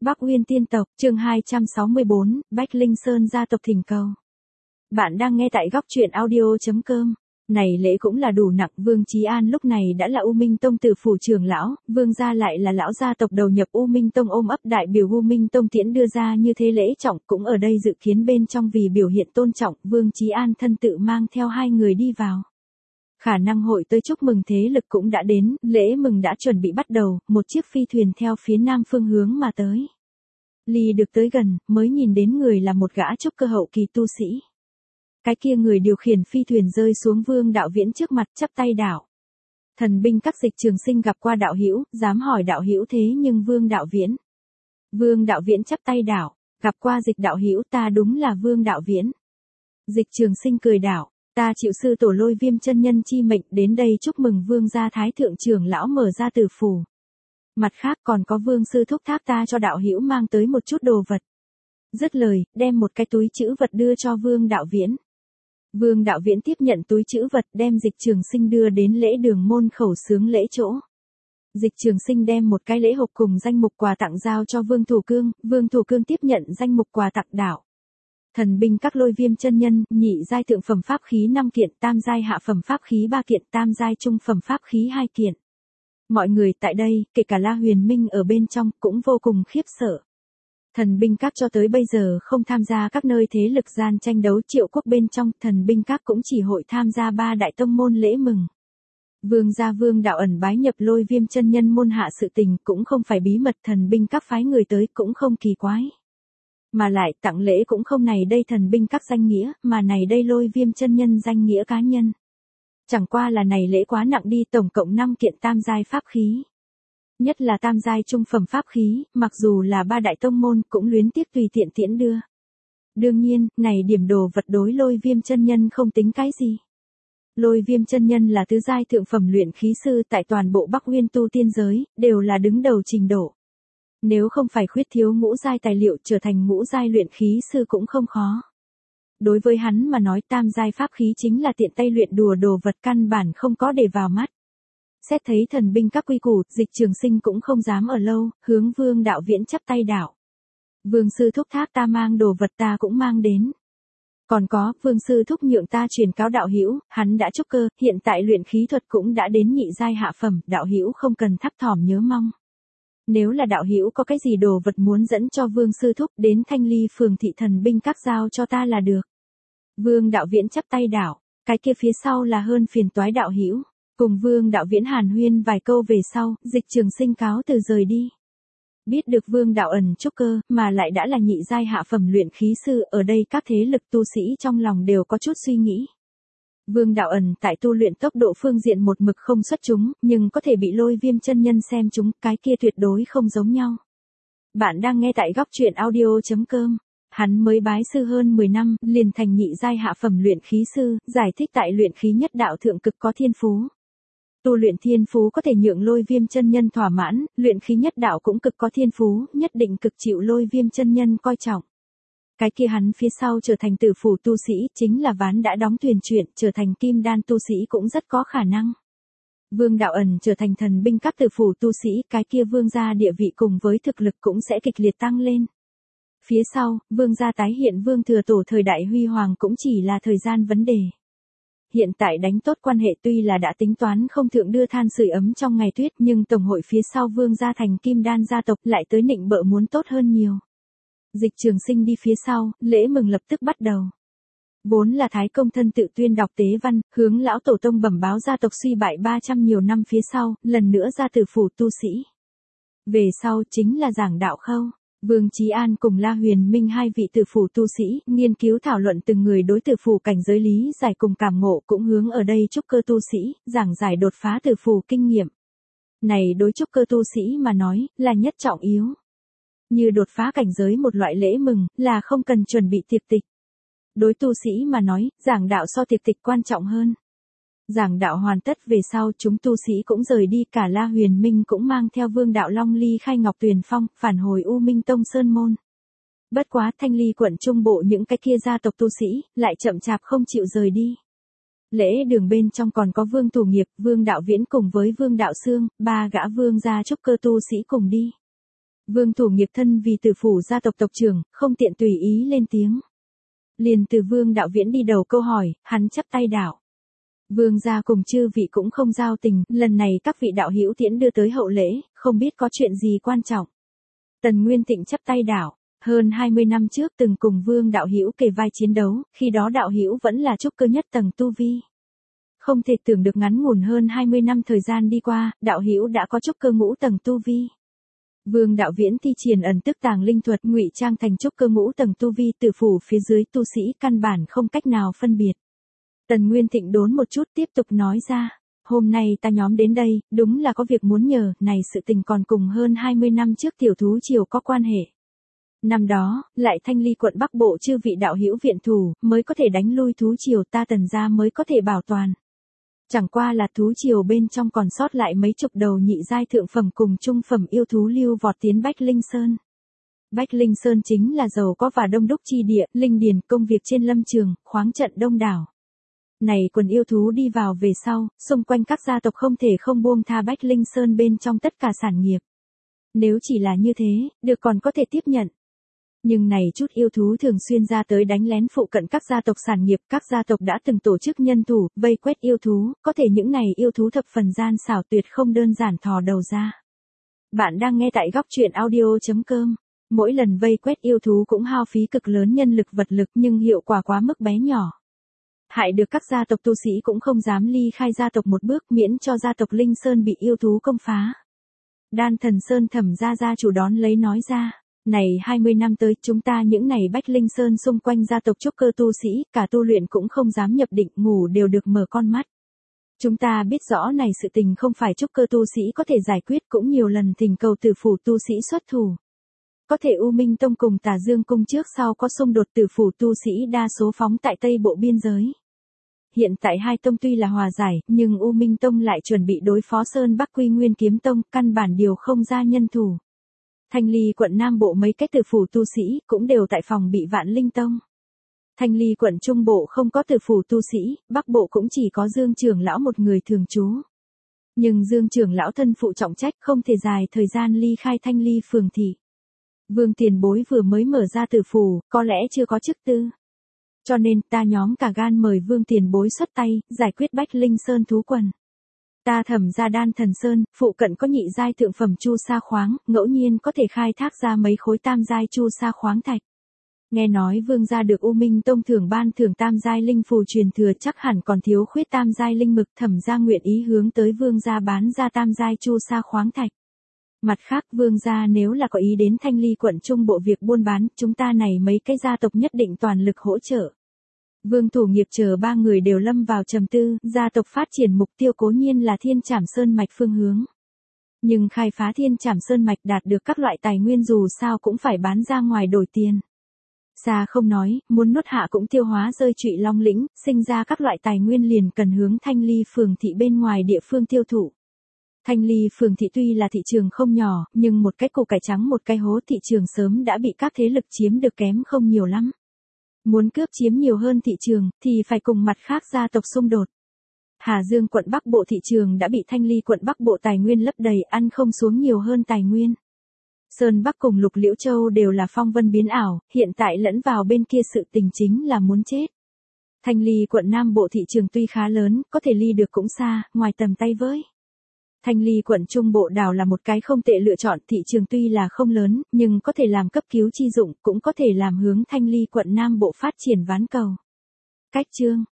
Bắc Uyên tiên tộc, chương 264, Bách Linh Sơn gia tộc thỉnh cầu. Bạn đang nghe tại góc truyện audio.com. Này lễ cũng là đủ nặng, Vương Chí An lúc này đã là U Minh Tông tử phủ trưởng lão, Vương gia lại là lão gia tộc đầu nhập U Minh Tông, ôm ấp đại biểu U Minh Tông tiễn đưa ra như thế lễ trọng, cũng ở đây dự kiến bên trong vì biểu hiện tôn trọng, Vương Chí An thân tự mang theo hai người đi vào. Khả năng hội tới chúc mừng thế lực cũng đã đến, lễ mừng đã chuẩn bị bắt đầu, một chiếc phi thuyền theo phía nam phương hướng mà tới. Ly được tới gần, mới nhìn đến người là một gã trúc cơ hậu kỳ tu sĩ. Cái kia người điều khiển phi thuyền rơi xuống Vương Đạo Viễn trước mặt, chắp tay đảo. Thần binh các Dịch Trường Sinh gặp qua đạo hữu, dám hỏi đạo hữu thế nhưng Vương Đạo Viễn. Vương Đạo Viễn chắp tay đảo, gặp qua Dịch đạo hữu, ta đúng là Vương Đạo Viễn. Dịch Trường Sinh cười đảo, ta chịu sư tổ Lôi Viêm chân nhân chi mệnh đến đây chúc mừng Vương gia thái thượng trưởng lão mở ra tử phủ. Mặt khác còn có Vương sư thúc thác ta cho đạo hữu mang tới một chút đồ vật. Dứt lời, đem một cái túi trữ vật đưa cho Vương Đạo Viễn. Vương Đạo Viễn tiếp nhận túi trữ vật, đem Dịch Trường Sinh đưa đến lễ đường môn khẩu xướng lễ chỗ. Dịch Trường Sinh đem một cái lễ hộp cùng danh mục quà tặng giao cho Vương Thủ Cương, Vương Thủ Cương tiếp nhận danh mục quà tặng đảo. Thần binh các Lôi Viêm chân nhân, nhị giai thượng phẩm pháp khí 5 kiện, tam giai hạ phẩm pháp khí 3 kiện, tam giai trung phẩm pháp khí 2 kiện. Mọi người tại đây, kể cả La Huyền Minh ở bên trong, cũng vô cùng khiếp sợ. Thần binh các cho tới bây giờ không tham gia các nơi thế lực gian tranh đấu, Triệu quốc bên trong, thần binh các cũng chỉ hội tham gia 3 đại tông môn lễ mừng. Vương gia Vương Đạo ẩn bái nhập Lôi Viêm chân nhân môn hạ sự tình cũng không phải bí mật, thần binh các phái người tới cũng không kỳ quái. Mà lại tặng lễ cũng không này đây thần binh các danh nghĩa, mà này đây Lôi Viêm chân nhân danh nghĩa cá nhân. Chẳng qua là này lễ quá nặng đi, tổng cộng 5 kiện tam giai pháp khí. Nhất là tam giai trung phẩm pháp khí, mặc dù là 3 đại tông môn cũng luyến tiếc tùy tiện tiễn đưa. Đương nhiên, này điểm đồ vật đối Lôi Viêm chân nhân không tính cái gì. Lôi Viêm chân nhân là tứ giai thượng phẩm luyện khí sư tại toàn bộ Bắc Uyên tu tiên giới, đều là đứng đầu trình độ. Nếu không phải khuyết thiếu ngũ giai tài liệu, trở thành ngũ giai luyện khí sư cũng không khó. Đối với hắn mà nói, tam giai pháp khí chính là tiện tay luyện đùa đồ vật, căn bản không có để vào mắt. Xét thấy thần binh các quy củ, Dịch Trường Sinh cũng không dám ở lâu, hướng Vương Đạo Viễn chắp tay đảo. Vương sư thúc thác ta mang đồ vật ta cũng mang đến. Còn có, Vương sư thúc nhượng ta truyền cáo đạo hữu, hắn đã trúc cơ, hiện tại luyện khí thuật cũng đã đến nhị giai hạ phẩm, đạo hữu không cần thấp thỏm nhớ mong. Nếu là đạo hữu có cái gì đồ vật muốn dẫn cho Vương sư thúc, đến Thanh Ly phường thị thần binh các giao cho ta là được. Vương Đạo Viễn chắp tay đảo, cái kia phía sau là hơn phiền toái đạo hữu. Cùng Vương Đạo Viễn hàn huyên vài câu về sau, Dịch Trường Sinh cáo từ rời đi. Biết được Vương Đạo ẩn trúc cơ, mà lại đã là nhị giai hạ phẩm luyện khí sư, ở đây các thế lực tu sĩ trong lòng đều có chút suy nghĩ. Vương Đạo ẩn tại tu luyện tốc độ phương diện một mực không xuất chúng, nhưng có thể bị Lôi Viêm chân nhân xem chúng, cái kia tuyệt đối không giống nhau. Bạn đang nghe tại góc truyện audio.com. Hắn mới bái sư hơn 10 năm, liền thành nhị giai hạ phẩm luyện khí sư, giải thích tại luyện khí nhất đạo thượng cực có thiên phú. Tu luyện thiên phú có thể nhượng Lôi Viêm chân nhân thỏa mãn, luyện khí nhất đạo cũng cực có thiên phú, nhất định cực chịu Lôi Viêm chân nhân coi trọng. Cái kia hắn phía sau trở thành tử phủ tu sĩ, chính là ván đã đóng thuyền chuyện, trở thành kim đan tu sĩ cũng rất có khả năng. Vương Đạo ẩn trở thành thần binh các tử phủ tu sĩ, cái kia vương gia địa vị cùng với thực lực cũng sẽ kịch liệt tăng lên. Phía sau, vương gia tái hiện vương thừa tổ thời đại huy hoàng cũng chỉ là thời gian vấn đề. Hiện tại đánh tốt quan hệ tuy là đã tính toán không thượng đưa than sưởi ấm trong ngày tuyết, nhưng tổng hội phía sau vương gia thành kim đan gia tộc lại tới nịnh bợ muốn tốt hơn nhiều. Dịch Trường Sinh đi phía sau, lễ mừng lập tức bắt đầu. Vốn là Thái Công thân tự tuyên đọc tế văn, hướng lão tổ tông bẩm báo gia tộc suy bại 300 nhiều năm phía sau, lần nữa ra tử phủ tu sĩ. Về sau chính là giảng đạo khâu. Vương Chí An cùng La Huyền Minh hai vị tử phủ tu sĩ, nghiên cứu thảo luận từng người đối tử phủ cảnh giới lý giải cùng cảm ngộ, cũng hướng ở đây trúc cơ tu sĩ, giảng giải đột phá tử phủ kinh nghiệm. Này đối trúc cơ tu sĩ mà nói, là nhất trọng yếu. Như đột phá cảnh giới một loại lễ mừng, là không cần chuẩn bị tiệc tịch. Đối tu sĩ mà nói, giảng đạo so tiệc tịch quan trọng hơn. Giảng đạo hoàn tất về sau, chúng tu sĩ cũng rời đi, cả La Huyền Minh cũng mang theo Vương Đạo Long ly khai Ngọc Tuyền Phong, phản hồi U Minh Tông Sơn Môn. Bất quá Thanh Ly quận trung bộ những cái kia gia tộc tu sĩ, lại chậm chạp không chịu rời đi. Lễ đường bên trong còn có Vương Thủ Nghiệp, Vương Đạo Viễn cùng với Vương Đạo Sương, 3 gã vương gia trúc cơ tu sĩ cùng đi. Vương Thủ Nghiệp thân vì Tử phủ gia tộc tộc trưởng, không tiện tùy ý lên tiếng. Liền từ Vương Đạo Viễn đi đầu câu hỏi, hắn chắp tay đạo. Vương gia cùng chư vị cũng không giao tình, lần này các vị đạo hữu tiễn đưa tới hậu lễ, không biết có chuyện gì quan trọng. Tần Nguyên Tịnh chắp tay đạo, hơn 20 năm trước từng cùng Vương đạo hữu kề vai chiến đấu, khi đó đạo hữu vẫn là trúc cơ nhất tầng tu vi. Không thể tưởng được ngắn ngủn hơn 20 năm thời gian đi qua, đạo hữu đã có trúc cơ ngũ tầng tu vi. Vương Đạo Viễn thi triển ẩn tức tàng linh thuật, ngụy trang thành trúc cơ ngũ tầng tu vi, Tử phủ phía dưới tu sĩ căn bản không cách nào phân biệt. Tần Nguyên Thịnh đốn một chút tiếp tục nói ra, hôm nay ta nhóm đến đây, đúng là có việc muốn nhờ, này sự tình còn cùng hơn 20 năm trước tiểu thú triều có quan hệ. Năm đó, lại Thanh Ly quận Bắc Bộ chư vị đạo hữu viện thủ, mới có thể đánh lui thú triều, ta Tần gia mới có thể bảo toàn. Chẳng qua là thú triều bên trong còn sót lại mấy chục đầu nhị giai thượng phẩm cùng trung phẩm yêu thú lưu vọt tiến Bách Linh Sơn. Bách Linh Sơn chính là giàu có và đông đúc chi địa, linh điền, công việc trên lâm trường, khoáng trận đông đảo. Này quần yêu thú đi vào về sau, xung quanh các gia tộc không thể không buông tha Bách Linh Sơn bên trong tất cả sản nghiệp. Nếu chỉ là như thế, được còn có thể tiếp nhận. Nhưng này chút yêu thú thường xuyên ra tới đánh lén phụ cận các gia tộc sản nghiệp, các gia tộc đã từng tổ chức nhân thủ, vây quét yêu thú, có thể những này yêu thú thập phần gian xảo tuyệt không đơn giản thò đầu ra. Bạn đang nghe tại góc truyện audio.com. Mỗi lần vây quét yêu thú cũng hao phí cực lớn nhân lực vật lực nhưng hiệu quả quá mức bé nhỏ. Hại được các gia tộc tu sĩ cũng không dám ly khai gia tộc một bước miễn cho gia tộc Linh Sơn bị yêu thú công phá. Đan Thần Sơn Thẩm gia chủ đón lấy nói ra. Này 20 năm tới, chúng ta những này Bách Linh Sơn xung quanh gia tộc trúc cơ tu sĩ, cả tu luyện cũng không dám nhập định, ngủ đều được mở con mắt. Chúng ta biết rõ này sự tình không phải trúc cơ tu sĩ có thể giải quyết, cũng nhiều lần thỉnh cầu Tử phủ tu sĩ xuất thủ. Có thể U Minh Tông cùng Tà Dương Cung trước sau có xung đột, Tử phủ tu sĩ đa số phóng tại Tây Bộ biên giới. Hiện tại hai tông tuy là hòa giải, nhưng U Minh Tông lại chuẩn bị đối phó Sơn Bắc Quy Nguyên Kiếm Tông, căn bản điều không ra nhân thủ. Thanh Ly quận Nam Bộ mấy cái Tử phủ tu sĩ cũng đều tại phòng bị Vạn Linh Tông. Thanh Ly quận Trung Bộ không có Tử phủ tu sĩ, Bắc Bộ cũng chỉ có Dương trưởng lão một người thường trú. Nhưng Dương trưởng lão thân phụ trọng trách không thể dài thời gian ly khai Thanh Ly phường thị. Vương tiền bối vừa mới mở ra tử phủ, có lẽ chưa có chức tư. Cho nên ta nhóm cả gan mời Vương tiền bối xuất tay, giải quyết Bách Linh Sơn thú quần. Ta Thẩm gia Đan Thần Sơn, phụ cận có nhị giai thượng phẩm chu sa khoáng, ngẫu nhiên có thể khai thác ra mấy khối tam giai chu sa khoáng thạch. Nghe nói Vương gia được U Minh Tông thưởng ban thưởng tam giai linh phù truyền thừa, chắc hẳn còn thiếu khuyết tam giai linh mực, Thẩm gia nguyện ý hướng tới Vương gia bán ra tam giai chu sa khoáng thạch. Mặt khác, Vương gia nếu là có ý đến Thanh Ly quận Trung Bộ việc buôn bán, chúng ta này mấy cái gia tộc nhất định toàn lực hỗ trợ. Vương Thủ Nghiệp chờ ba người đều lâm vào trầm tư, gia tộc phát triển mục tiêu cố nhiên là Thiên Trảm Sơn mạch phương hướng. Nhưng khai phá Thiên Trảm Sơn mạch đạt được các loại tài nguyên dù sao cũng phải bán ra ngoài đổi tiền. Xa không nói, muốn nuốt hạ cũng tiêu hóa rơi Trụy Long lĩnh, sinh ra các loại tài nguyên liền cần hướng Thanh Ly phường thị bên ngoài địa phương tiêu thụ. Thanh Ly phường thị tuy là thị trường không nhỏ, nhưng một cái củ cải trắng một cái hố, thị trường sớm đã bị các thế lực chiếm được kém không nhiều lắm. Muốn cướp chiếm nhiều hơn thị trường, thì phải cùng mặt khác gia tộc xung đột. Hà Dương quận Bắc Bộ thị trường đã bị Thanh Ly quận Bắc Bộ tài nguyên lấp đầy, ăn không xuống nhiều hơn tài nguyên. Sơn Bắc cùng Lục Liễu Châu đều là phong vân biến ảo, hiện tại lẫn vào bên kia sự tình chính là muốn chết. Thanh Ly quận Nam Bộ thị trường tuy khá lớn, có thể ly được cũng xa, ngoài tầm tay với. Thanh Ly quận Trung Bộ đảo là một cái không tệ lựa chọn, thị trường tuy là không lớn, nhưng có thể làm cấp cứu chi dụng, cũng có thể làm hướng Thanh Ly quận Nam Bộ phát triển ván cầu. Cách chương